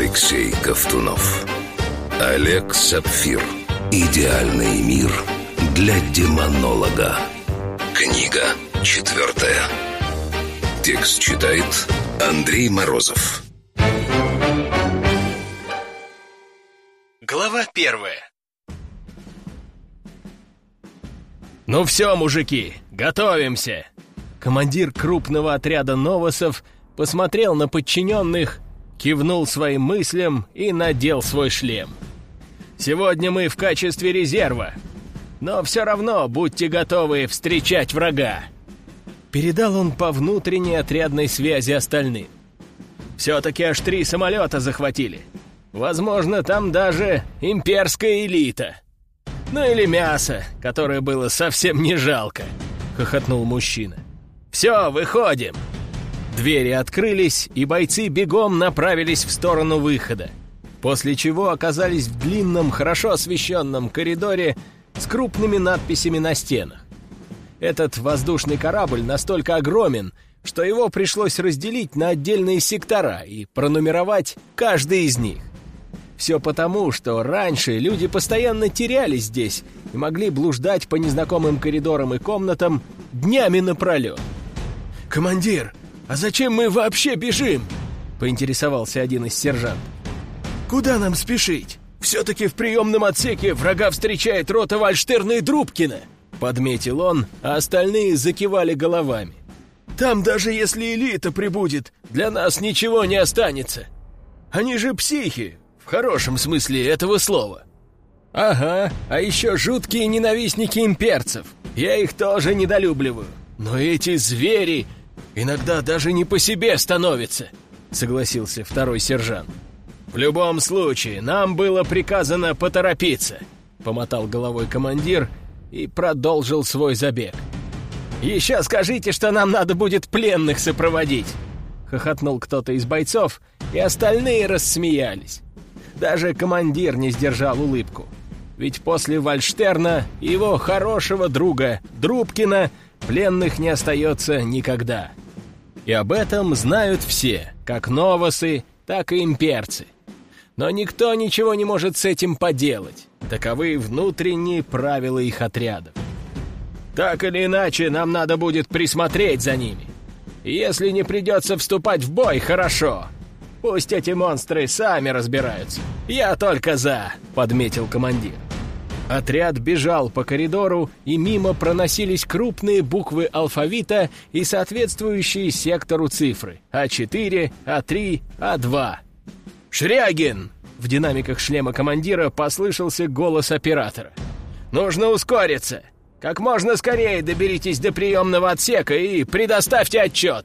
Алексей Ковтунов. Олег Сапфир. Идеальный мир для демонолога. Книга 4. Текст читает Андрей Морозов. Глава 1. «Ну все, мужики, готовимся!» Командир крупного отряда новосов посмотрел на подчиненных, кивнул своим мыслям и надел свой шлем. «Сегодня мы в качестве резерва, но все равно будьте готовы встречать врага!» Передал он по внутренней отрядной связи остальным. «Все-таки аж 3 самолета захватили. Возможно, там даже имперская элита. Ну или мясо, которое было совсем не жалко», — хохотнул мужчина. «Все, выходим!» Двери открылись, и бойцы бегом направились в сторону выхода, после чего оказались в длинном, хорошо освещенном коридоре с крупными надписями на стенах. Этот воздушный корабль настолько огромен, что его пришлось разделить на отдельные сектора и пронумеровать каждый из них. Все потому, что раньше люди постоянно терялись здесь и могли блуждать по незнакомым коридорам и комнатам днями напролет. «Командир, а зачем мы вообще бежим?» — поинтересовался один из сержантов. «Куда нам спешить? Все-таки в приемном отсеке врага встречает рота Вальштерна и Друбкина», — подметил он, а остальные закивали головами. «Там даже если элита прибудет, для нас ничего не останется. Они же психи, в хорошем смысле этого слова». «Ага, а еще жуткие ненавистники имперцев. Я их тоже недолюбливаю. Но эти звери иногда даже не по себе становятся», — согласился второй сержант. «В любом случае, нам было приказано поторопиться», — помотал головой командир и продолжил свой забег. «Еще скажите, что нам надо будет пленных сопроводить», — хохотнул кто-то из бойцов, и остальные рассмеялись. Даже командир не сдержал улыбку. Ведь после Вальштерна и его хорошего друга Друбкина пленных не остается никогда. И об этом знают все, как новосы, так и имперцы. Но никто ничего не может с этим поделать. Таковы внутренние правила их отрядов. Так или иначе, нам надо будет присмотреть за ними. И если не придется вступать в бой, хорошо. Пусть эти монстры сами разбираются. Я только за, подметил командир. Отряд бежал по коридору, и мимо проносились крупные буквы алфавита и соответствующие сектору цифры: А4, А3, А2. «Шрягин!» — в динамиках шлема командира послышался голос оператора. «Нужно ускориться! Как можно скорее доберитесь до приемного отсека и предоставьте отчет!»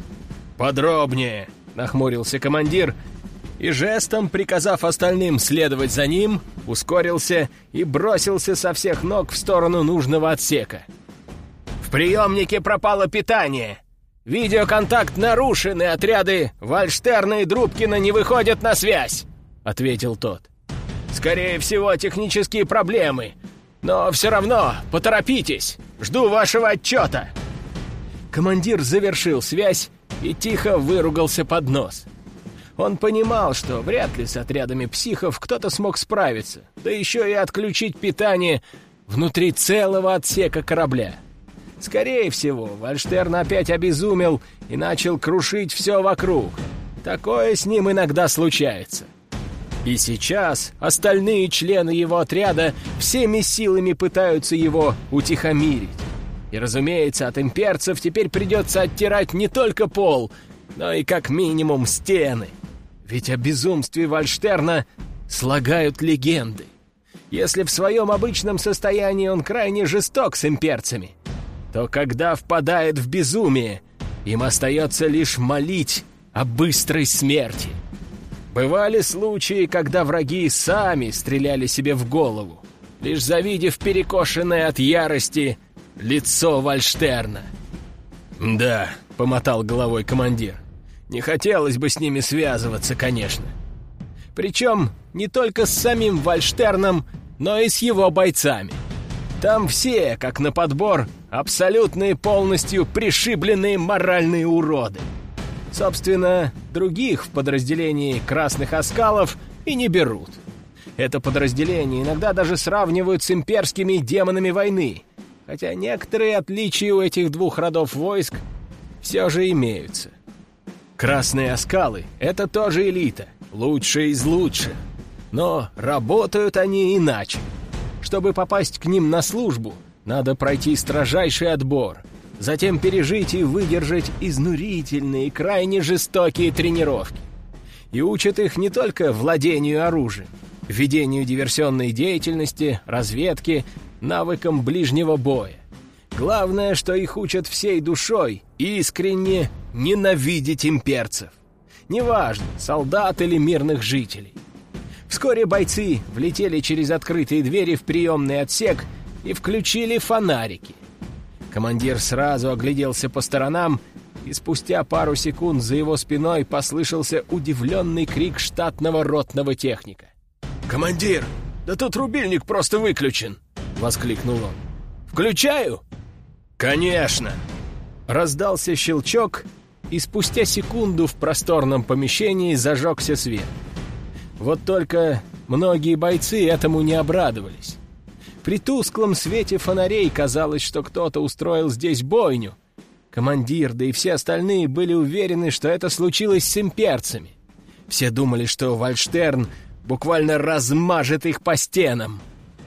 «Подробнее!» — нахмурился командир, и жестом, приказав остальным следовать за ним, ускорился и бросился со всех ног в сторону нужного отсека. «В приемнике пропало питание! Видеоконтакт нарушен, и отряды Вальштерна и Друбкина не выходят на связь!» — ответил тот. «Скорее всего, технические проблемы, но все равно поторопитесь! Жду вашего отчета!» Командир завершил связь и тихо выругался под нос. Он понимал, что вряд ли с отрядами психов кто-то смог справиться, да еще и отключить питание внутри целого отсека корабля. Скорее всего, Вальштерн опять обезумел и начал крушить все вокруг. Такое с ним иногда случается. И сейчас остальные члены его отряда всеми силами пытаются его утихомирить. И, разумеется, от имперцев теперь придется оттирать не только пол, но и как минимум стены. Ведь о безумстве Вальштерна слагают легенды. Если в своем обычном состоянии он крайне жесток с имперцами, то когда впадает в безумие, им остается лишь молить о быстрой смерти. Бывали случаи, когда враги сами стреляли себе в голову, лишь завидев перекошенное от ярости лицо Вальштерна. «Да», — помотал головой командир, — «не хотелось бы с ними связываться, конечно. Причем не только с самим Вальштерном, но и с его бойцами. Там все, как на подбор, абсолютно и полностью пришибленные моральные уроды. Собственно, других в подразделении красных оскалов и не берут. Это подразделение иногда даже сравнивают с имперскими демонами войны, хотя некоторые отличия у этих двух родов войск все же имеются. Красные оскалы — это тоже элита, лучшие из лучших. Но работают они иначе. Чтобы попасть к ним на службу, надо пройти строжайший отбор, затем пережить и выдержать изнурительные, крайне жестокие тренировки. И учат их не только владению оружием, ведению диверсионной деятельности, разведке, навыкам ближнего боя. Главное, что их учат всей душой искренне ненавидеть имперцев. Неважно, солдат или мирных жителей. Вскоре бойцы влетели через открытые двери в приемный отсек и включили фонарики. Командир сразу огляделся по сторонам, и спустя пару секунд за его спиной послышался удивленный крик штатного ротного техника. «Командир, да тут рубильник просто выключен!» — воскликнул он. «Включаю?» «Конечно!» Раздался щелчок, и спустя секунду в просторном помещении зажегся свет. Вот только многие бойцы этому не обрадовались. При тусклом свете фонарей казалось, что кто-то устроил здесь бойню. Командир, да и все остальные были уверены, что это случилось с имперцами. Все думали, что Вальштерн буквально размажет их по стенам.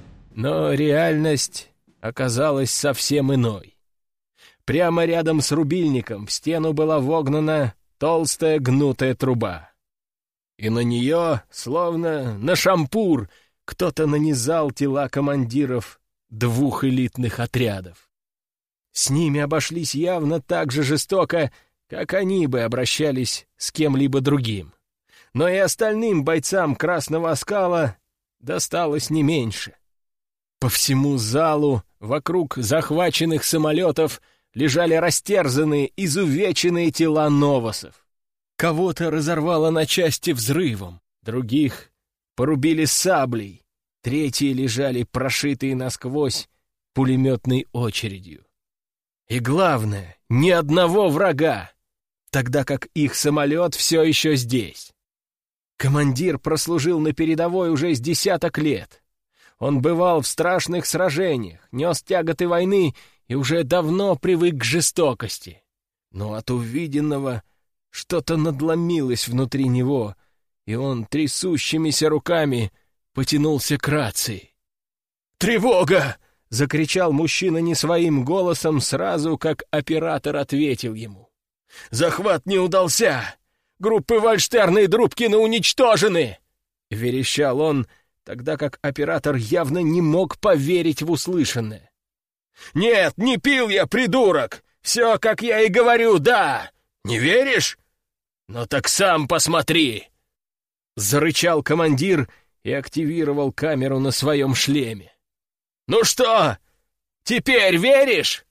Но реальность оказалась совсем иной. Прямо рядом с рубильником в стену была вогнана толстая гнутая труба. И на нее, словно на шампур, кто-то нанизал тела командиров двух элитных отрядов. С ними обошлись явно так же жестоко, как они бы обращались с кем-либо другим. Но и остальным бойцам Красного Оскала досталось не меньше. По всему залу, вокруг захваченных самолетов, лежали растерзанные, изувеченные тела новосов. Кого-то разорвало на части взрывом, других порубили саблей, третьи лежали прошитые насквозь пулеметной очередью. И главное, ни одного врага, тогда как их самолет все еще здесь. Командир прослужил на передовой уже с 10 лет. Он бывал в страшных сражениях, нес тяготы войны и уже давно привык к жестокости. Но от увиденного что-то надломилось внутри него, и он трясущимися руками потянулся к рации. «Тревога!» — закричал мужчина не своим голосом сразу, как оператор ответил ему. «Захват не удался! Группы Вальштерна и Друбкина уничтожены!» — верещал он, тогда как оператор явно не мог поверить в услышанное. «Нет, не пил я, придурок! Все, как я и говорю, да! Не веришь? Ну так сам посмотри!» Зарычал командир и активировал камеру на своем шлеме. «Ну что, теперь веришь?»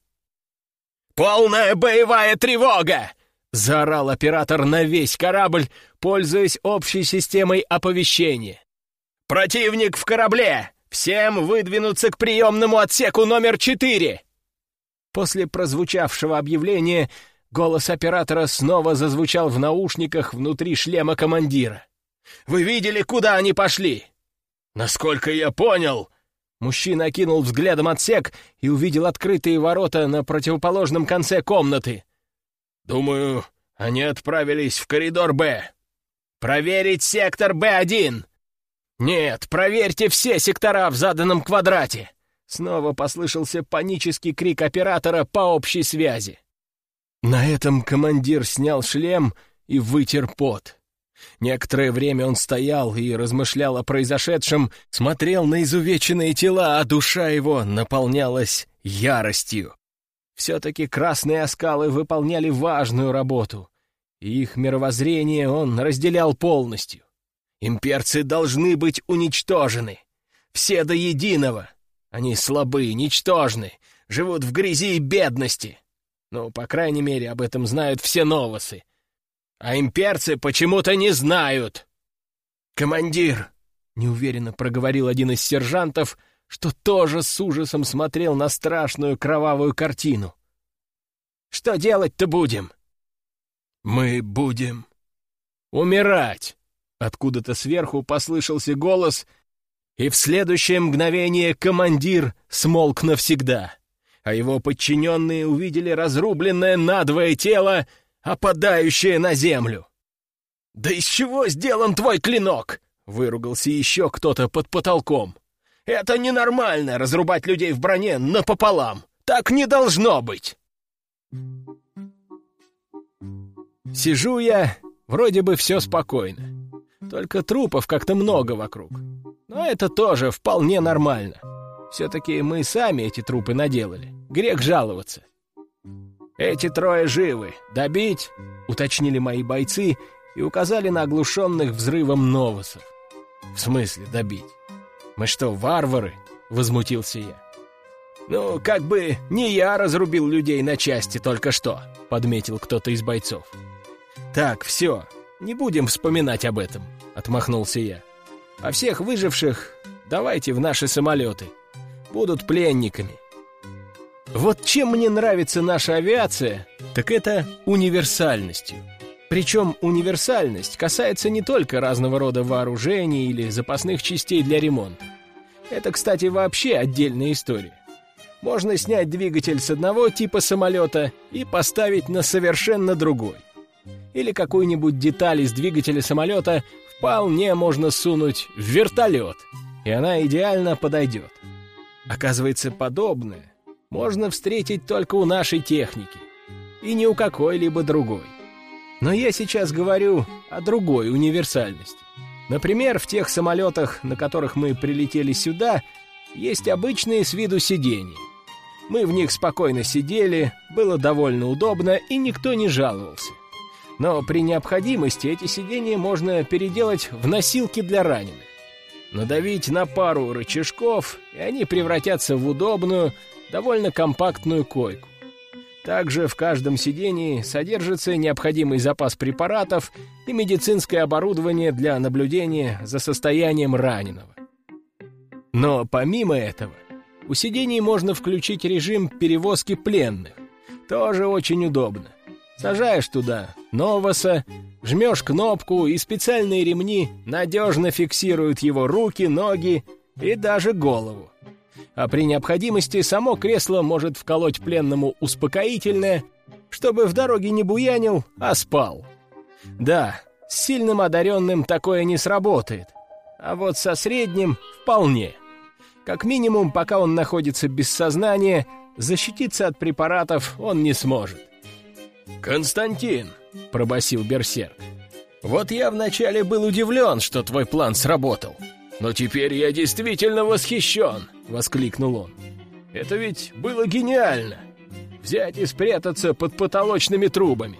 «Полная боевая тревога!» — заорал оператор на весь корабль, пользуясь общей системой оповещения. «Противник в корабле! Всем выдвинуться к приемному отсеку номер 4!» После прозвучавшего объявления голос оператора снова зазвучал в наушниках внутри шлема командира. «Вы видели, куда они пошли?» «Насколько я понял...» Мужчина окинул взглядом отсек и увидел открытые ворота на противоположном конце комнаты. «Думаю, они отправились в коридор Б. Проверить сектор Б1!» «Нет, проверьте все сектора в заданном квадрате!» Снова послышался панический крик оператора по общей связи. На этом командир снял шлем и вытер пот. Некоторое время он стоял и размышлял о произошедшем, смотрел на изувеченные тела, а душа его наполнялась яростью. Все-таки красные оскалы выполняли важную работу, и их мировоззрение он разделял полностью. Имперцы должны быть уничтожены. Все до единого. Они слабы, ничтожны, живут в грязи и бедности. Ну, по крайней мере, об этом знают все новосы. А имперцы почему-то не знают. «Командир!» — неуверенно проговорил один из сержантов, что тоже с ужасом смотрел на страшную кровавую картину. «Что делать-то будем?» Мы будем умирать!» Откуда-то сверху послышался голос, и в следующее мгновение командир смолк навсегда, а его подчиненные увидели разрубленное надвое тело, опадающее на землю. «Да из чего сделан твой клинок?» — выругался еще кто-то под потолком. «Это ненормально — разрубать людей в броне напополам! Так не должно быть!» Сижу я, вроде бы все спокойно. Только трупов как-то много вокруг. Но это тоже вполне нормально. Все-таки мы сами эти трупы наделали. Грех жаловаться. «Эти трое живы. Добить?» — уточнили мои бойцы и указали на оглушенных взрывом новосов. «В смысле добить? Мы что, варвары?» — возмутился я. «Ну, как бы не я разрубил людей на части только что», — подметил кто-то из бойцов. «Так, все, не будем вспоминать об этом», — отмахнулся я. «А всех выживших давайте в наши самолеты. Будут пленниками». Вот чем мне нравится наша авиация, так это универсальностью. Причем универсальность касается не только разного рода вооружений или запасных частей для ремонта. Это, кстати, вообще отдельная история. Можно снять двигатель с одного типа самолета и поставить на совершенно другой. Или какую-нибудь деталь из двигателя самолета вполне можно сунуть в вертолет, и она идеально подойдет. Оказывается, подобное можно встретить только у нашей техники, и не у какой-либо другой. Но я сейчас говорю о другой универсальности. Например, в тех самолетах, на которых мы прилетели сюда, есть обычные с виду сиденья. Мы в них спокойно сидели, было довольно удобно, и никто не жаловался. Но при необходимости эти сиденья можно переделать в носилки для раненых. Надавить на пару рычажков, и они превратятся в удобную, довольно компактную койку. Также в каждом сидении содержится необходимый запас препаратов и медицинское оборудование для наблюдения за состоянием раненого. Но помимо этого, у сидений можно включить режим перевозки пленных. Тоже очень удобно. Сажаешь туда новоса, жмешь кнопку, и специальные ремни надежно фиксируют его руки, ноги и даже голову. А при необходимости само кресло может вколоть пленному успокоительное, чтобы в дороге не буянил, а спал. Да, с сильным одаренным такое не сработает, а вот со средним вполне. Как минимум, пока он находится без сознания, защититься от препаратов он не сможет. «Константин», — пробасил берсерк, — «вот я вначале был удивлен, что твой план сработал. Но теперь я действительно восхищен», — воскликнул он. «Это ведь было гениально. Взять и спрятаться под потолочными трубами.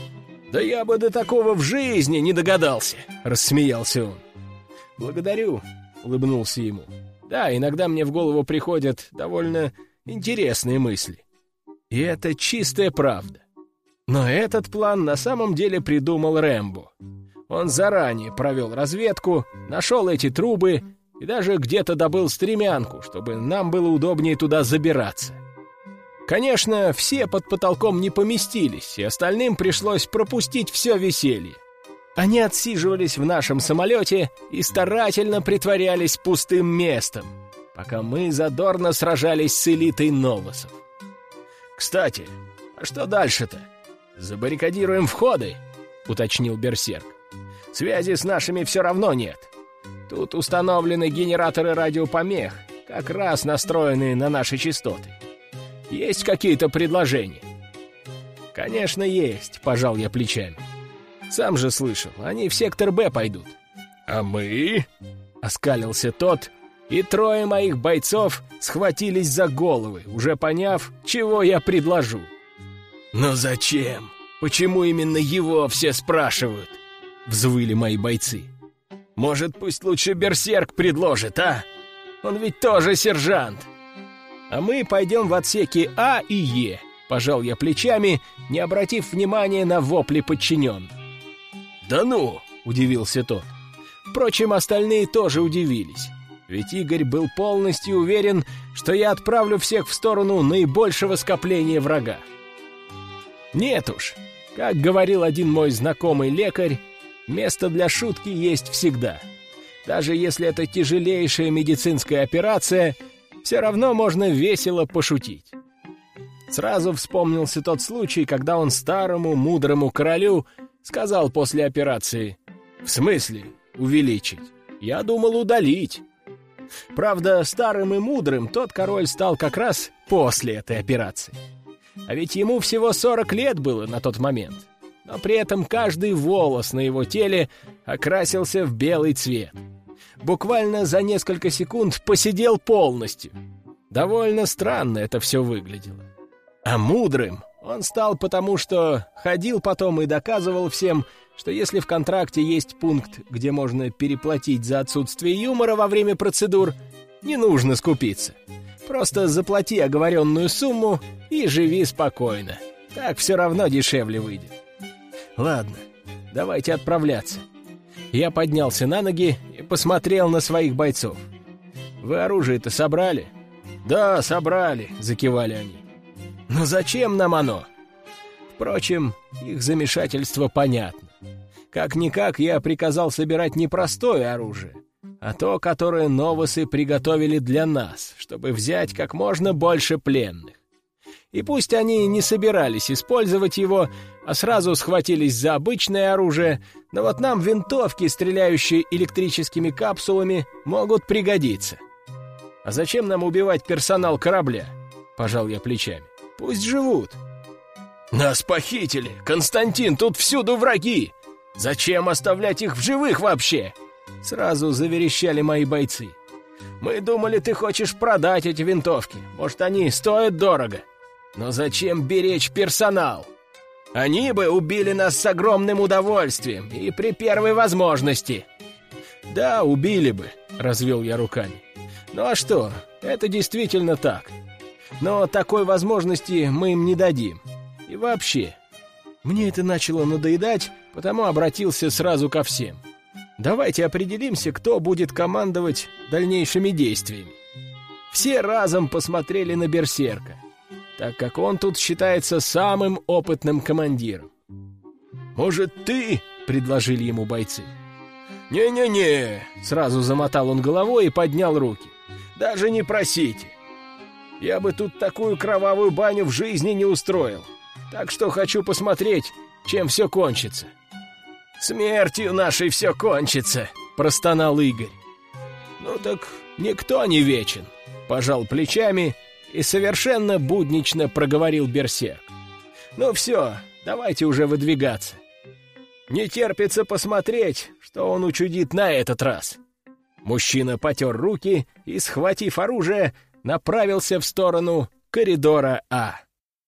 Да я бы до такого в жизни не догадался», — рассмеялся он. «Благодарю», — улыбнулся ему. «Да, иногда мне в голову приходят довольно интересные мысли. И это чистая правда. Но этот план на самом деле придумал Рэмбо. Он заранее провел разведку, нашел эти трубы и даже где-то добыл стремянку, чтобы нам было удобнее туда забираться. Конечно, все под потолком не поместились, и остальным пришлось пропустить все веселье. Они отсиживались в нашем самолете и старательно притворялись пустым местом, пока мы задорно сражались с элитой новосов. «Кстати, а что дальше-то? Забаррикадируем входы?» — уточнил берсерк. «Связи с нашими все равно нет. Тут установлены генераторы радиопомех, как раз настроенные на наши частоты. Есть какие-то предложения?» «Конечно, есть», — пожал я плечами. «Сам же слышал, они в сектор Б пойдут». «А мы?» — оскалился тот, и трое моих бойцов схватились за головы, уже поняв, чего я предложу. «Но зачем? Почему именно его все спрашивают?» — взвыли мои бойцы. «Может, пусть лучше берсерк предложит, а? Он ведь тоже сержант!» «А мы пойдем в отсеки А и Е», — пожал я плечами, не обратив внимания на вопли подчиненных. «Да ну!» — удивился тот. Впрочем, остальные тоже удивились, ведь Игорь был полностью уверен, что я отправлю всех в сторону наибольшего скопления врага. «Нет уж, Как говорил один мой знакомый лекарь, место для шутки есть всегда. Даже если это тяжелейшая медицинская операция, все равно можно весело пошутить. Сразу вспомнился тот случай, когда он старому мудрому королю сказал после операции: «В смысле увеличить? Я думал удалить». Правда, старым и мудрым тот король стал как раз после этой операции. А ведь ему всего 40 лет было на тот момент. Но при этом каждый волос на его теле окрасился в белый цвет. Буквально за несколько секунд посидел полностью. Довольно странно это все выглядело. А мудрым он стал потому, что ходил потом и доказывал всем, что если в контракте есть пункт, где можно переплатить за отсутствие юмора во время процедур, не нужно скупиться. Просто заплати оговоренную сумму и живи спокойно. Так все равно дешевле выйдет. Ладно, давайте отправляться. Я поднялся на ноги и посмотрел на своих бойцов. «Вы оружие-то собрали?» «Да, собрали», — закивали они. «Но зачем нам оно?» Впрочем, их замешательство понятно. Как-никак я приказал собирать не простое оружие, а то, которое новосы приготовили для нас, чтобы взять как можно больше пленных. И пусть они не собирались использовать его, а сразу схватились за обычное оружие, но вот нам винтовки, стреляющие электрическими капсулами, могут пригодиться. «А зачем нам убивать персонал корабля?» — пожал я плечами. «Пусть живут». «Нас похитили! Константин, тут всюду враги! Зачем оставлять их в живых вообще?» Сразу заверещали мои бойцы. «Мы думали, ты хочешь продать эти винтовки. Может, они стоят дорого. Но зачем беречь персонал? Они бы убили нас с огромным удовольствием и при первой возможности». «Да, убили бы», — развел я руками. «Ну а что, это действительно так. Но такой возможности мы им не дадим. И вообще, мне это начало надоедать, потому обратился сразу ко всем. Давайте определимся, кто будет командовать дальнейшими действиями». Все разом посмотрели на Берсерка, так как он тут считается самым опытным командиром. «Может, ты?» — предложили ему бойцы. «Не-не-не!» — сразу замотал он головой и поднял руки. «Даже не просите. Я бы тут такую кровавую баню в жизни не устроил. Так что хочу посмотреть, чем все кончится». «Смертью нашей все кончится», — простонал Игорь. «Ну так никто не вечен», — пожал плечами и совершенно буднично проговорил Берсерк. «Ну все, давайте уже выдвигаться. Не терпится посмотреть, что он учудит на этот раз». Мужчина потер руки и, схватив оружие, направился в сторону коридора А.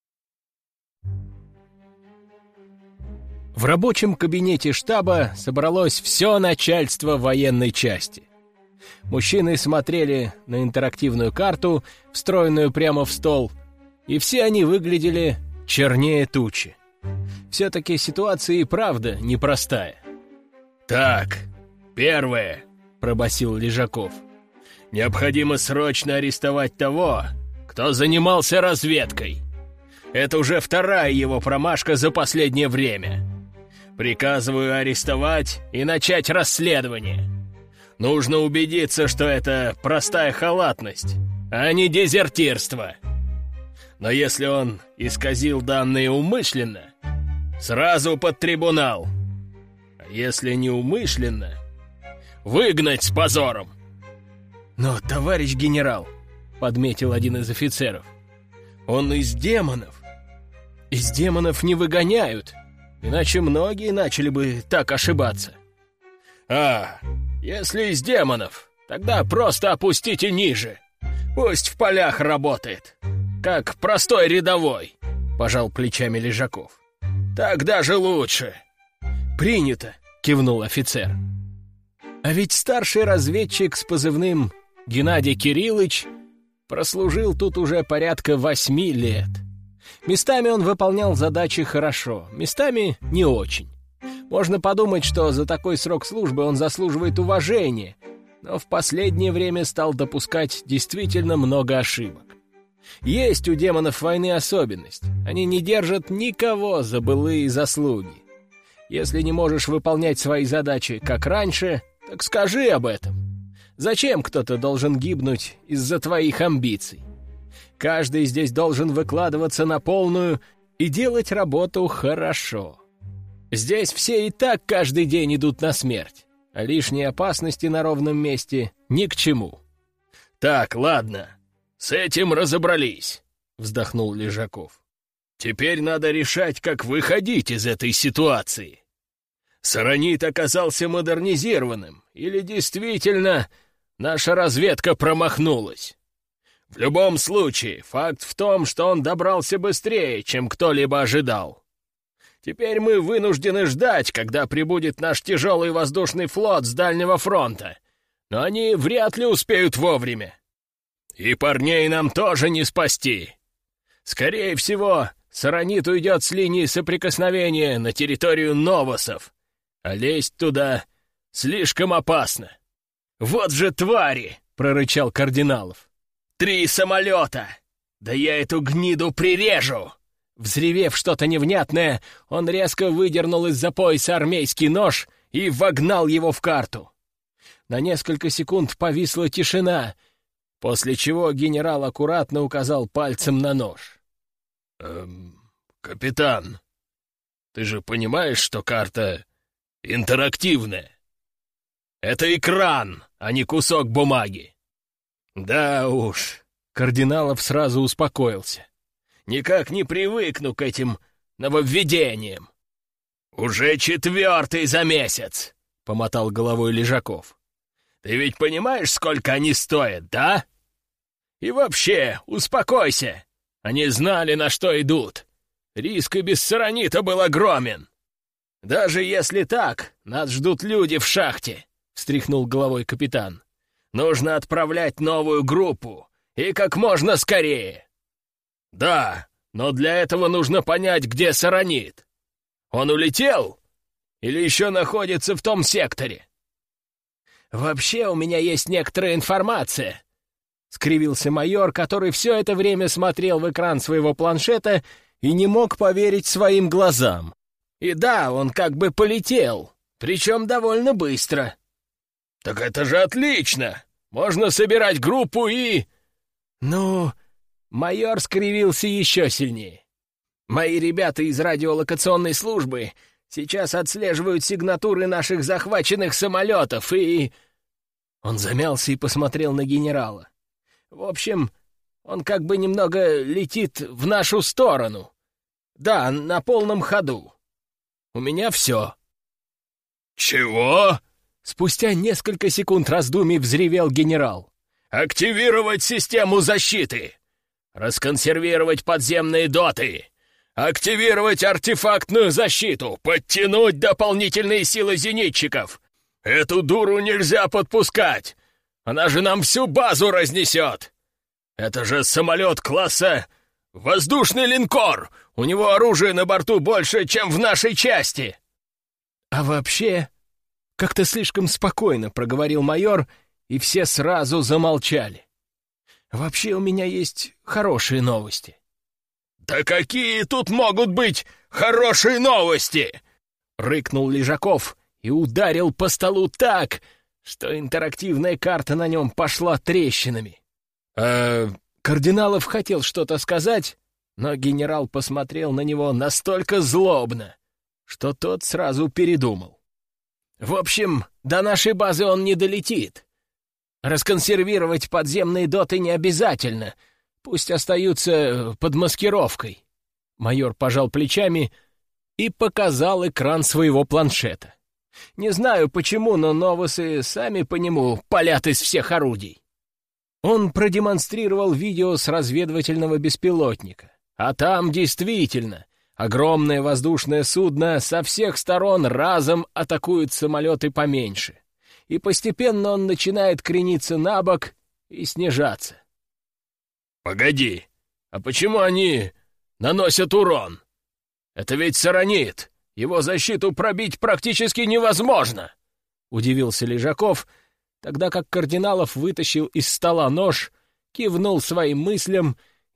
В рабочем кабинете штаба собралось все начальство военной части. Мужчины смотрели на интерактивную карту, встроенную прямо в стол, и все они выглядели чернее тучи. Все-таки ситуация и правда непростая. «Так, первое», — пробасил Лежаков. «Необходимо срочно арестовать того, кто занимался разведкой. Это уже вторая его промашка за последнее время. Приказываю арестовать и начать расследование. Нужно убедиться, что это простая халатность, а не дезертирство. Но если он исказил данные умышленно, сразу под трибунал. А если неумышленно, выгнать с позором». «Но, товарищ генерал», — подметил один из офицеров, — «он из демонов. Из демонов не выгоняют, иначе многие начали бы так ошибаться». «А, если из демонов, тогда просто опустите ниже. Пусть в полях работает, как простой рядовой», — пожал плечами Лежаков. «Так даже лучше». «Принято», — кивнул офицер. А ведь старший разведчик с позывным Геннадий Кириллович прослужил тут уже порядка 8 лет. Местами он выполнял задачи хорошо, местами не очень. Можно подумать, что за такой срок службы он заслуживает уважения, но в последнее время стал допускать действительно много ошибок. Есть у демонов войны особенность. Они не держат никого за былые заслуги. Если не можешь выполнять свои задачи, как раньше, так скажи об этом. Зачем кто-то должен гибнуть из-за твоих амбиций? Каждый здесь должен выкладываться на полную и делать работу хорошо. Здесь все и так каждый день идут на смерть, а лишние опасности на ровном месте ни к чему. «Так, ладно, с этим разобрались», — вздохнул Лежаков. «Теперь надо решать, как выходить из этой ситуации. Саранит оказался модернизированным, или действительно наша разведка промахнулась? В любом случае, факт в том, что он добрался быстрее, чем кто-либо ожидал. Теперь мы вынуждены ждать, когда прибудет наш тяжелый воздушный флот с Дальнего фронта, но они вряд ли успеют вовремя. И парней нам тоже не спасти. Скорее всего, Саранит уйдет с линии соприкосновения на территорию Новосов, а лезть туда слишком опасно». «Вот же твари!» — прорычал Кардиналов. 3 самолета! Да я эту гниду прирежу!» Взревев что-то невнятное, он резко выдернул из-за пояса армейский нож и вогнал его в карту. На несколько секунд повисла тишина, после чего генерал аккуратно указал пальцем на нож. «Капитан, ты же понимаешь, что карта интерактивная? Это экран, а не кусок бумаги». «Да уж», — Кардиналов сразу успокоился. «Никак не привыкну к этим нововведениям». «Уже 4-й за месяц», — помотал головой Лежаков. «Ты ведь понимаешь, сколько они стоят, да? И вообще, успокойся. Они знали, на что идут. Риск и без Саранита был огромен». «Даже если так, нас ждут люди в шахте», — встряхнул головой капитан. «Нужно отправлять новую группу, и как можно скорее». «Да, но для этого нужно понять, где Саранит. Он улетел? Или еще находится в том секторе?» «Вообще у меня есть некоторая информация», — скривился майор, который все это время смотрел в экран своего планшета и не мог поверить своим глазам. «И да, он как бы полетел, причем довольно быстро». «Так это же отлично! Можно собирать группу и...» «Ну...» Майор скривился еще сильнее. «Мои ребята из радиолокационной службы сейчас отслеживают сигнатуры наших захваченных самолетов и...» Он замялся и посмотрел на генерала. «В общем, он как бы немного летит в нашу сторону. Да, на полном ходу. У меня все». «Чего?» Спустя несколько секунд раздумий взревел генерал. «Активировать систему защиты! Расконсервировать подземные доты! Активировать артефактную защиту! Подтянуть дополнительные силы зенитчиков! Эту дуру нельзя подпускать! Она же нам всю базу разнесет! Это же самолет класса воздушный линкор! У него оружия на борту больше, чем в нашей части!» «А вообще...» Как-то слишком спокойно проговорил майор, и все сразу замолчали. «Вообще у меня есть хорошие новости». «Да какие тут могут быть хорошие новости?» — рыкнул Лежаков и ударил по столу так, что интерактивная карта на нем пошла трещинами. Кардиналов хотел что-то сказать, но генерал посмотрел на него настолько злобно, что тот сразу передумал. «В общем, до нашей базы он не долетит. Расконсервировать подземные доты не обязательно, пусть остаются под маскировкой». Майор пожал плечами и показал экран своего планшета. «Не знаю почему, но новосы сами по нему палят из всех орудий». Он продемонстрировал видео с разведывательного беспилотника, а там действительно огромное воздушное судно со всех сторон разом атакует самолеты поменьше, и постепенно он начинает крениться на бок и снижаться. «Погоди, а почему они наносят урон? Это ведь Саранит, его защиту пробить практически невозможно!» — удивился Лежаков, тогда как Кардиналов вытащил из стола нож, кивнул своим мыслям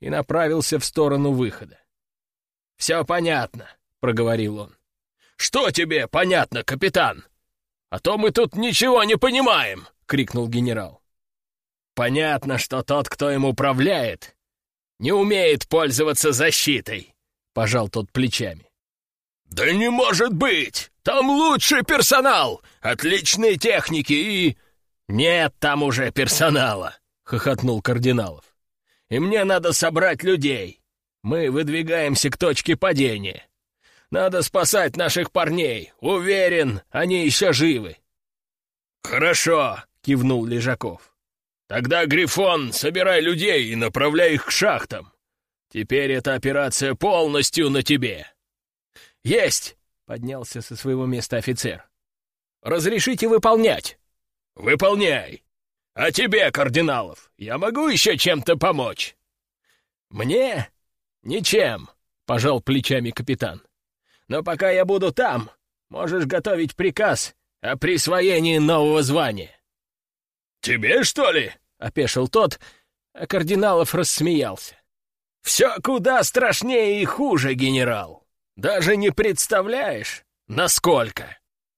и направился в сторону выхода. «Все понятно», — проговорил он. «Что тебе понятно, капитан? А то мы тут ничего не понимаем!» — крикнул генерал. «Понятно, что тот, кто им управляет, не умеет пользоваться защитой», — пожал тот плечами. «Да не может быть! Там лучший персонал! Отличные техники и...» «Нет там уже персонала!» — хохотнул Кардиналов. «И мне надо собрать людей. Мы выдвигаемся к точке падения. Надо спасать наших парней. Уверен, они еще живы». «Хорошо!» — кивнул Лежаков. «Тогда, Грифон, собирай людей и направляй их к шахтам. Теперь эта операция полностью на тебе». «Есть!» — поднялся со своего места офицер. «Разрешите выполнять?» «Выполняй! А тебе, Кардиналов, я могу еще чем-то помочь?» «Мне? Ничем», — пожал плечами капитан. «Но пока я буду там, можешь готовить приказ о присвоении нового звания». «Тебе, что ли?» — опешил тот, а Кардиналов рассмеялся. «Все куда страшнее и хуже, генерал. Даже не представляешь, насколько!»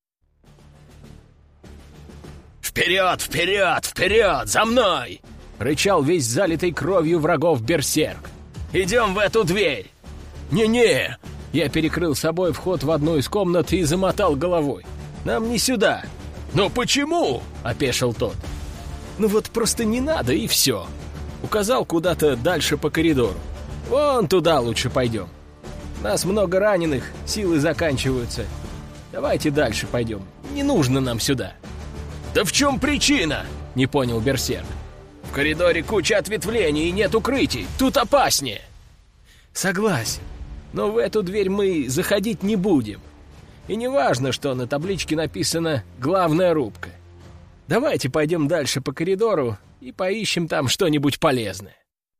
«Вперед, вперед, вперед! За мной!» — рычал весь залитый кровью врагов берсерк. «Идем в эту дверь!» «Не-не!» — я перекрыл собой вход в одну из комнат и замотал головой. «Нам не сюда!» «Но почему?» — опешил тот. «Ну вот просто не надо, и все!» Указал куда-то дальше по коридору. «Вон туда лучше пойдем. Нас много раненых, силы заканчиваются. Давайте дальше пойдем. Не нужно нам сюда». «Да в чем причина?» — не понял берсерк. «В коридоре куча ответвлений и нет укрытий. Тут опаснее». «Согласен. Но в эту дверь мы заходить не будем. И не важно, что на табличке написано «Главная рубка». Давайте пойдем дальше по коридору и поищем там что-нибудь полезное».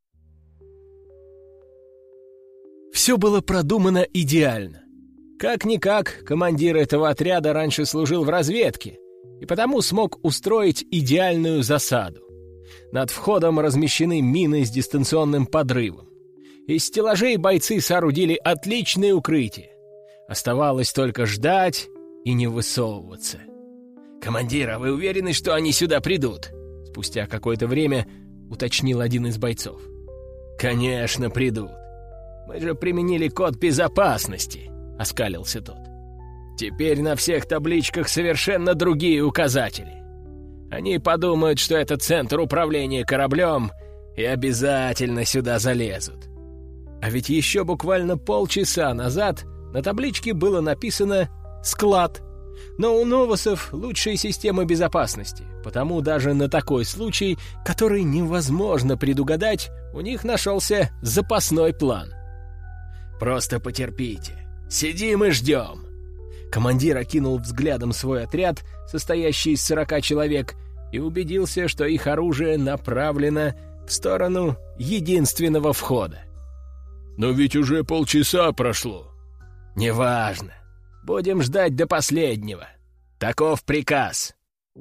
Все было продумано идеально. Как-никак, командир этого отряда раньше служил в разведке, и потому смог устроить идеальную засаду. Над входом размещены мины с дистанционным подрывом. Из стеллажей бойцы соорудили отличное укрытие. Оставалось только ждать и не высовываться. «Командир, а вы уверены, что они сюда придут?» Спустя какое-то время уточнил один из бойцов. «Конечно, придут. Мы же применили код безопасности», — оскалился тот. «Теперь на всех табличках совершенно другие указатели. Они подумают, что это центр управления кораблем, и обязательно сюда залезут». А ведь еще буквально полчаса назад на табличке было написано «Склад». Но у новосов лучшие системы безопасности, потому даже на такой случай, который невозможно предугадать, у них нашелся запасной план. «Просто потерпите. Сидим и ждем». Командир окинул взглядом свой отряд, состоящий из 40 человек, и убедился, что их оружие направлено в сторону единственного входа. «Но ведь уже полчаса прошло». «Неважно. Будем ждать до последнего. Таков приказ».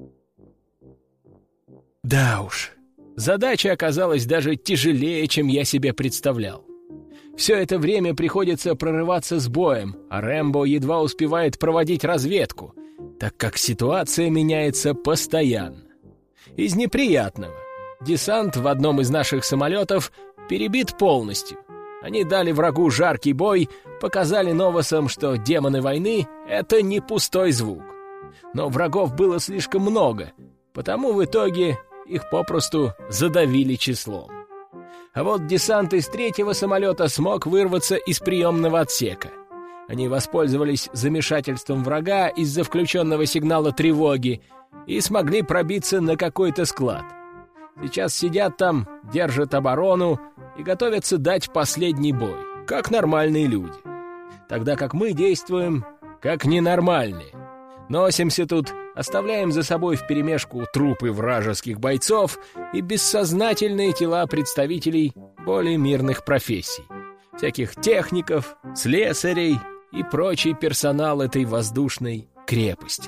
Да уж, задача оказалась даже тяжелее, чем я себе представлял. Все это время приходится прорываться с боем, а Рэмбо едва успевает проводить разведку, так как ситуация меняется постоянно. Из неприятного. Десант в одном из наших самолетов перебит полностью. Они дали врагу жаркий бой, показали новосам, что демоны войны — это не пустой звук. Но врагов было слишком много, потому в итоге их попросту задавили числом. А вот десант из 3-го самолета смог вырваться из приемного отсека. Они воспользовались замешательством врага из-за включенного сигнала тревоги и смогли пробиться на какой-то склад. Сейчас сидят там, держат оборону и готовятся дать последний бой, как нормальные люди. Тогда как мы действуем, как ненормальные. Носимся тут, оставляем за собой вперемешку трупы вражеских бойцов и бессознательные тела представителей более мирных профессий. Всяких техников, слесарей и прочий персонал этой воздушной крепости.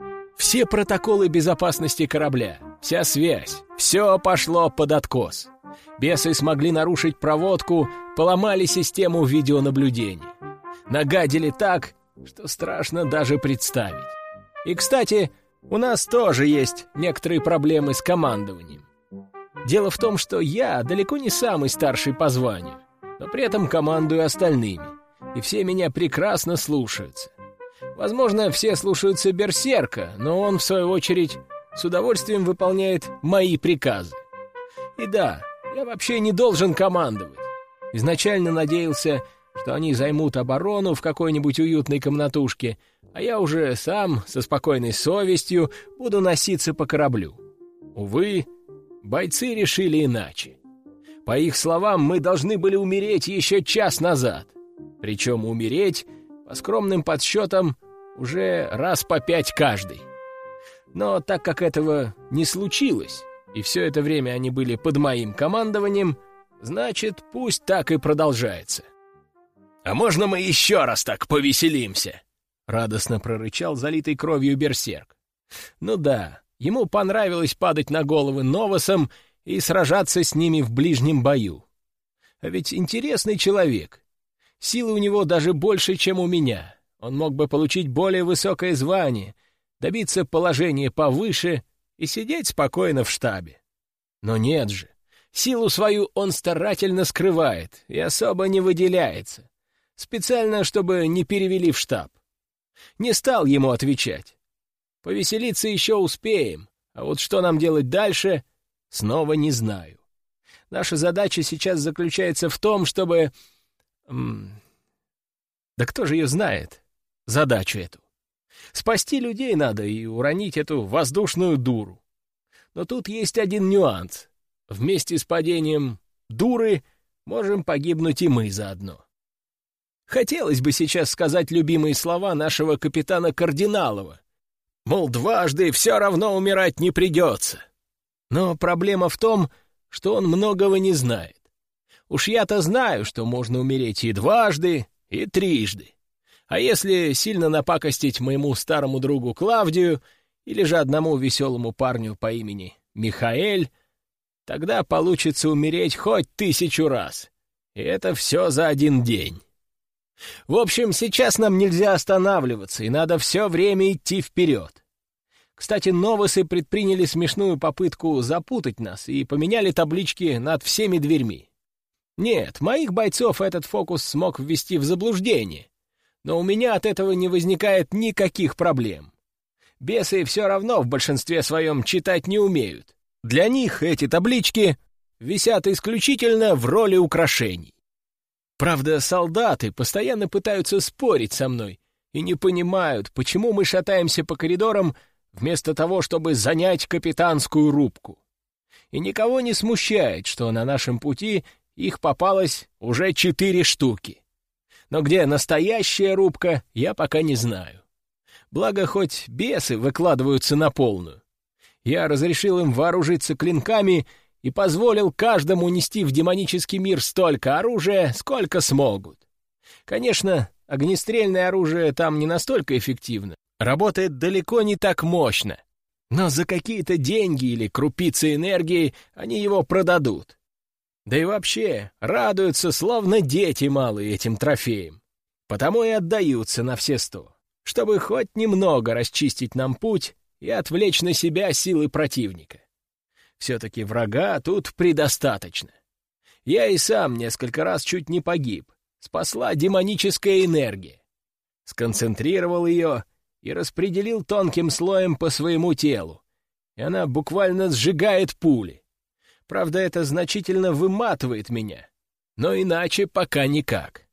Все протоколы безопасности корабля, вся связь, все пошло под откос. Бесы смогли нарушить проводку, поломали систему видеонаблюдения. Нагадили так, что страшно даже представить. И, кстати, у нас тоже есть некоторые проблемы с командованием. Дело в том, что я далеко не самый старший по званию, но при этом командую остальными, и все меня прекрасно слушаются. Возможно, все слушаются Берсерка, но он, в свою очередь, с удовольствием выполняет мои приказы. И да, я вообще не должен командовать. Изначально надеялся, что они займут оборону в какой-нибудь уютной комнатушке, а я уже сам, со спокойной совестью, буду носиться по кораблю. Увы, бойцы решили иначе. По их словам, мы должны были умереть еще час назад. Причем умереть, по скромным подсчетам, уже раз по 5 каждый. Но так как этого не случилось, и все это время они были под моим командованием, значит, пусть так и продолжается. «А можно мы еще раз так повеселимся?» — радостно прорычал залитый кровью берсерк. Ну да, ему понравилось падать на головы новосам и сражаться с ними в ближнем бою. А ведь интересный человек. Силы у него даже больше, чем у меня. Он мог бы получить более высокое звание, добиться положения повыше и сидеть спокойно в штабе. Но нет же. Силу свою он старательно скрывает и особо не выделяется. Специально, чтобы не перевели в штаб. Не стал ему отвечать. Повеселиться еще успеем, а вот что нам делать дальше, снова не знаю. Наша задача сейчас заключается в том, чтобы... Да кто же ее знает, задачу эту? Спасти людей надо и уронить эту воздушную дуру. Но тут есть один нюанс. Вместе с падением дуры можем погибнуть и мы заодно. Хотелось бы сейчас сказать любимые слова нашего капитана Кардиналова. Мол, дважды все равно умирать не придется. Но проблема в том, что он многого не знает. Уж я-то знаю, что можно умереть и дважды, и трижды. А если сильно напакостить моему старому другу Клавдию или же одному веселому парню по имени Михаэль, тогда получится умереть хоть 1000 раз. И это все за один день. В общем, сейчас нам нельзя останавливаться, и надо все время идти вперед. Кстати, новосы предприняли смешную попытку запутать нас и поменяли таблички над всеми дверьми. Нет, моих бойцов этот фокус смог ввести в заблуждение, но у меня от этого не возникает никаких проблем. Бесы все равно в большинстве своем читать не умеют. Для них эти таблички висят исключительно в роли украшений. Правда, солдаты постоянно пытаются спорить со мной и не понимают, почему мы шатаемся по коридорам вместо того, чтобы занять капитанскую рубку. И никого не смущает, что на нашем пути их попалось уже 4 штуки. Но где настоящая рубка, я пока не знаю. Благо, хоть бесы выкладываются на полную. Я разрешил им вооружиться клинками и позволил каждому нести в демонический мир столько оружия, сколько смогут. Конечно, огнестрельное оружие там не настолько эффективно, работает далеко не так мощно, но за какие-то деньги или крупицы энергии они его продадут. Да и вообще, радуются, словно дети малые, этим трофеям. Потому и отдаются на все 100, чтобы хоть немного расчистить нам путь и отвлечь на себя силы противника. Все-таки врага тут предостаточно. Я и сам несколько раз чуть не погиб. Спасла демоническая энергия. Сконцентрировал ее и распределил тонким слоем по своему телу. И она буквально сжигает пули. Правда, это значительно выматывает меня. Но иначе пока никак.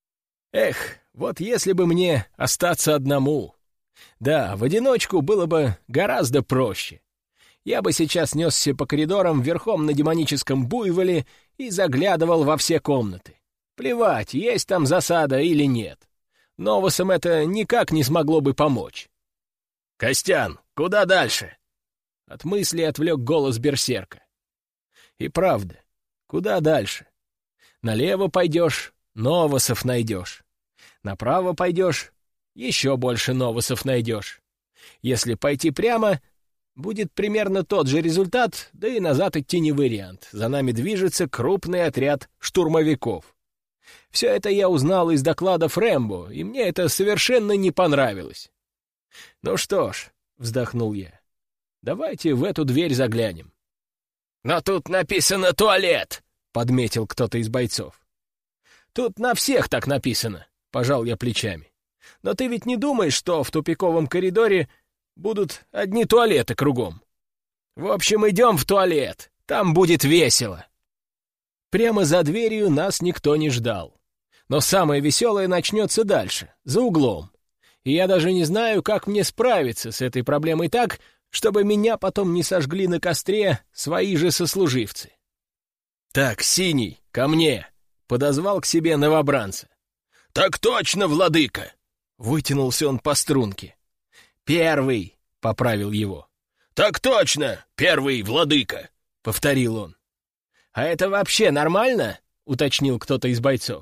Эх, вот если бы мне остаться одному. Да, в одиночку было бы гораздо проще. Я бы сейчас несся по коридорам верхом на демоническом буйволе и заглядывал во все комнаты. Плевать, есть там засада или нет. Новосам это никак не смогло бы помочь. «Костян, куда дальше?» От мысли отвлек голос берсерка. И правда, куда дальше? Налево пойдешь — новосов найдешь. Направо пойдешь — еще больше новосов найдешь. Если пойти прямо, Будет примерно тот же результат, да и назад идти не вариант. За нами движется крупный отряд штурмовиков. Все это я узнал из докладов Рэмбо, и мне это совершенно не понравилось. «Ну что ж», — вздохнул я, — «давайте в эту дверь заглянем». «Но тут написано «туалет», — подметил кто-то из бойцов. «Тут на всех так написано», — пожал я плечами. «Но ты ведь не думаешь, что в тупиковом коридоре будут одни туалеты кругом? В общем, идем в туалет, там будет весело». Прямо за дверью нас никто не ждал. Но самое веселое начнется дальше, за углом. И я даже не знаю, как мне справиться с этой проблемой так, чтобы меня потом не сожгли на костре свои же сослуживцы. «Так, Синий, ко мне!» — подозвал к себе новобранца. «Так точно, владыка!» — вытянулся он по струнке. «Первый!» — поправил его. «Так точно, первый, владыка!» — повторил он. «А это вообще нормально?» — уточнил кто-то из бойцов.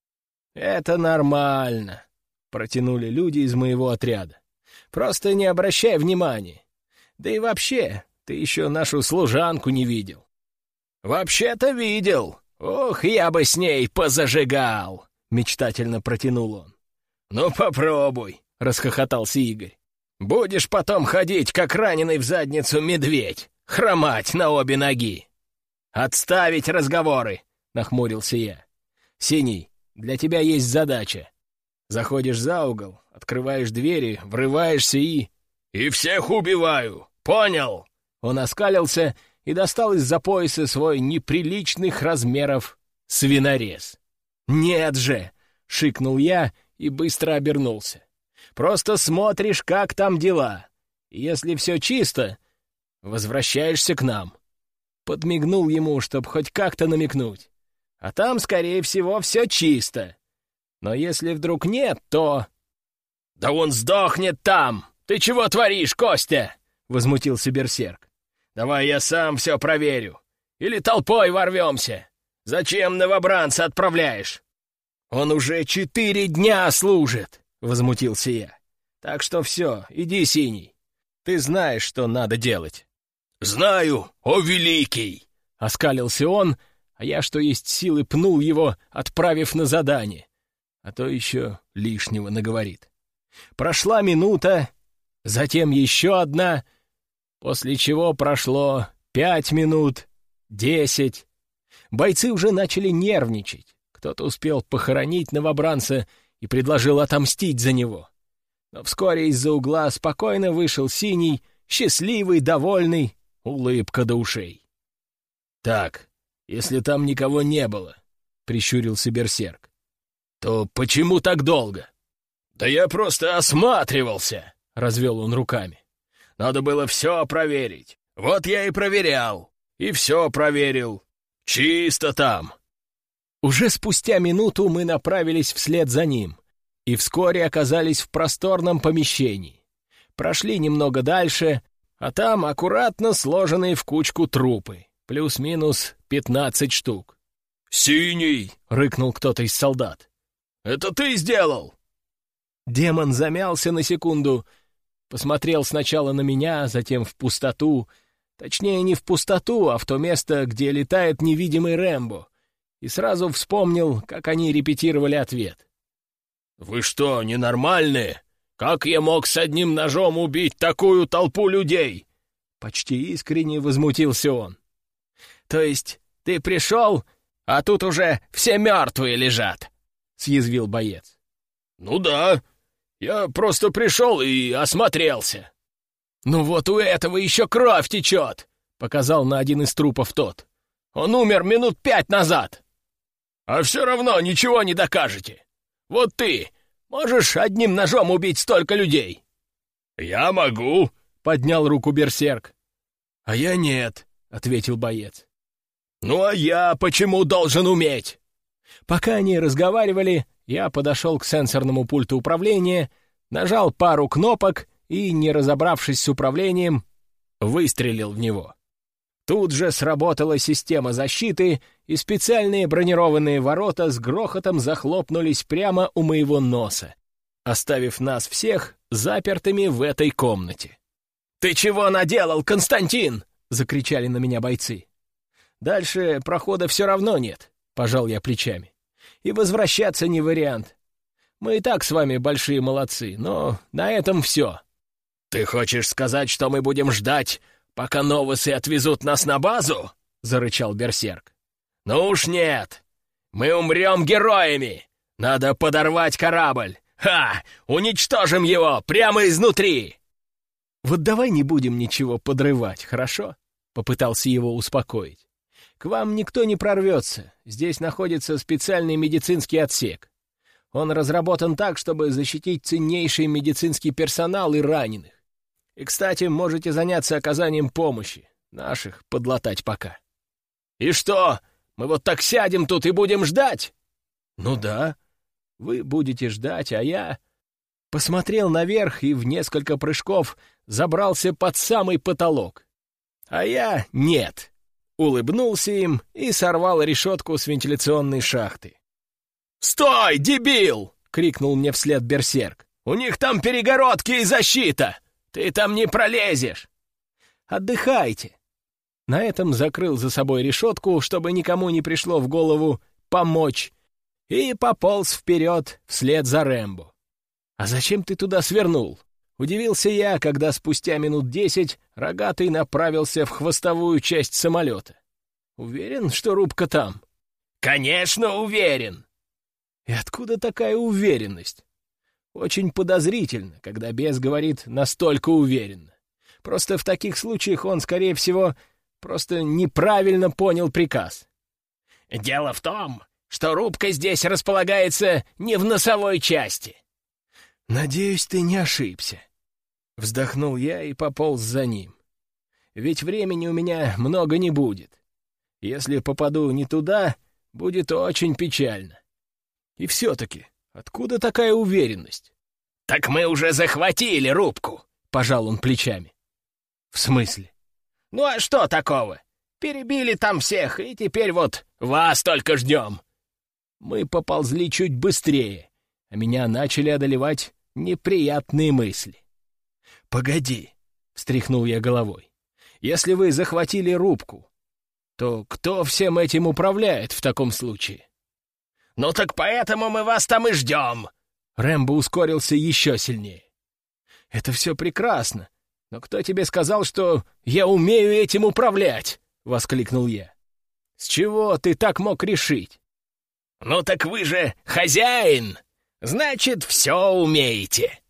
«Это нормально», — протянули люди из моего отряда. «Просто не обращай внимания. Да и вообще, ты еще нашу служанку не видел». «Вообще-то видел. Ох, я бы с ней позажигал», — мечтательно протянул он. «Ну попробуй», — расхохотался Игорь. «Будешь потом ходить, как раненый в задницу медведь, хромать на обе ноги». «Отставить разговоры!» — нахмурился я. «Синий, для тебя есть задача. Заходишь за угол, открываешь двери, врываешься и...» «И всех убиваю! Понял?» Он оскалился и достал из-за пояса свой неприличных размеров свинорез. «Нет же!» — шикнул я и быстро обернулся. «Просто смотришь, как там дела. Если все чисто, возвращаешься к нам». Подмигнул ему, чтобы хоть как-то намекнуть. А там, скорее всего, все чисто. Но если вдруг нет, то... «Да он сдохнет там! Ты чего творишь, Костя?» — возмутился берсерк. «Давай я сам все проверю. Или толпой ворвемся. Зачем новобранца отправляешь?» «Он уже 4 дня служит!» — возмутился я. «Так что все, иди, Синий. Ты знаешь, что надо делать». «Знаю, о великий!» — оскалился он, а я, что есть силы, пнул его, отправив на задание. А то еще лишнего наговорит. Прошла минута, затем еще одна, после чего прошло 5 минут, 10. Бойцы уже начали нервничать. Кто-то успел похоронить новобранца и предложил отомстить за него. Но вскоре из-за угла спокойно вышел Синий, счастливый, довольный, улыбка до ушей. «Так, если там никого не было», — прищурился берсерк, — «то почему так долго?» «Да я просто осматривался», — развел он руками. «Надо было все проверить. Вот я и проверял. И все проверил. Чисто там». Уже спустя минуту мы направились вслед за ним и вскоре оказались в просторном помещении. Прошли немного дальше, а там аккуратно сложенные в кучку трупы, плюс-минус 15 штук. «Синий!» — рыкнул кто-то из солдат. «Это ты сделал?» Демон замялся на секунду, посмотрел сначала на меня, затем в пустоту, точнее, не в пустоту, а в то место, где летает невидимый Рэмбо, и сразу вспомнил, как они репетировали ответ. «Вы что, ненормальные? Как я мог с одним ножом убить такую толпу людей?» Почти искренне возмутился он. «То есть ты пришел, а тут уже все мертвые лежат?» — съязвил боец. «Ну да, я просто пришел и осмотрелся». «Ну вот у этого еще кровь течет!» — показал на один из трупов тот. «Он умер минут 5 назад!» «А все равно ничего не докажете. Вот ты можешь одним ножом убить столько людей?» «Я могу!» — поднял руку берсерк. «А я нет», — ответил боец. «Ну а я почему должен уметь?» Пока они разговаривали, я подошел к сенсорному пульту управления, нажал пару кнопок и, не разобравшись с управлением, выстрелил в него. Тут же сработала система защиты, и специальные бронированные ворота с грохотом захлопнулись прямо у моего носа, оставив нас всех запертыми в этой комнате. «Ты чего наделал, Константин?» — закричали на меня бойцы. «Дальше прохода все равно нет», — пожал я плечами. «И возвращаться не вариант. Мы и так с вами большие молодцы, но на этом все». «Ты хочешь сказать, что мы будем ждать, пока новосы отвезут нас на базу?» — зарычал берсерк. «Ну уж нет! Мы умрем героями! Надо подорвать корабль! Ха! Уничтожим его прямо изнутри!» «Вот давай не будем ничего подрывать, хорошо?» — попытался его успокоить. «К вам никто не прорвется. Здесь находится специальный медицинский отсек. Он разработан так, чтобы защитить ценнейший медицинский персонал и раненых. И, кстати, можете заняться оказанием помощи. Наших подлатать пока». «И что, мы вот так сядем тут и будем ждать?» «Ну да, вы будете ждать, а я...» Посмотрел наверх и в несколько прыжков забрался под самый потолок. А я нет. Улыбнулся им и сорвал решетку с вентиляционной шахты. «Стой, дебил!» — крикнул мне вслед берсерк. «У них там перегородки и защита! Ты там не пролезешь!» «Отдыхайте!» На этом закрыл за собой решетку, чтобы никому не пришло в голову помочь, и пополз вперед вслед за Рэмбо. «А зачем ты туда свернул?» — удивился я, когда спустя минут 10 Рогатый направился в хвостовую часть самолета. «Уверен, что рубка там?» «Конечно, уверен!» «И откуда такая уверенность?» «Очень подозрительно, когда бес говорит настолько уверенно. Просто в таких случаях он, скорее всего, просто неправильно понял приказ». «Дело в том, что рубка здесь располагается не в носовой части». «Надеюсь, ты не ошибся». Вздохнул я и пополз за ним. «Ведь времени у меня много не будет. Если попаду не туда, будет очень печально. И все-таки, откуда такая уверенность?» «Так мы уже захватили рубку», — пожал он плечами. «В смысле?» «Ну а что такого? Перебили там всех, и теперь вот вас только ждем». Мы поползли чуть быстрее, а меня начали одолевать неприятные мысли. «Погоди», — встряхнул я головой, — «если вы захватили рубку, то кто всем этим управляет в таком случае?» «Ну так поэтому мы вас там и ждем!» Рэмбо ускорился еще сильнее. «Это все прекрасно, но кто тебе сказал, что я умею этим управлять?» — воскликнул я. «С чего ты так мог решить?» «Ну так вы же хозяин! Значит, все умеете!»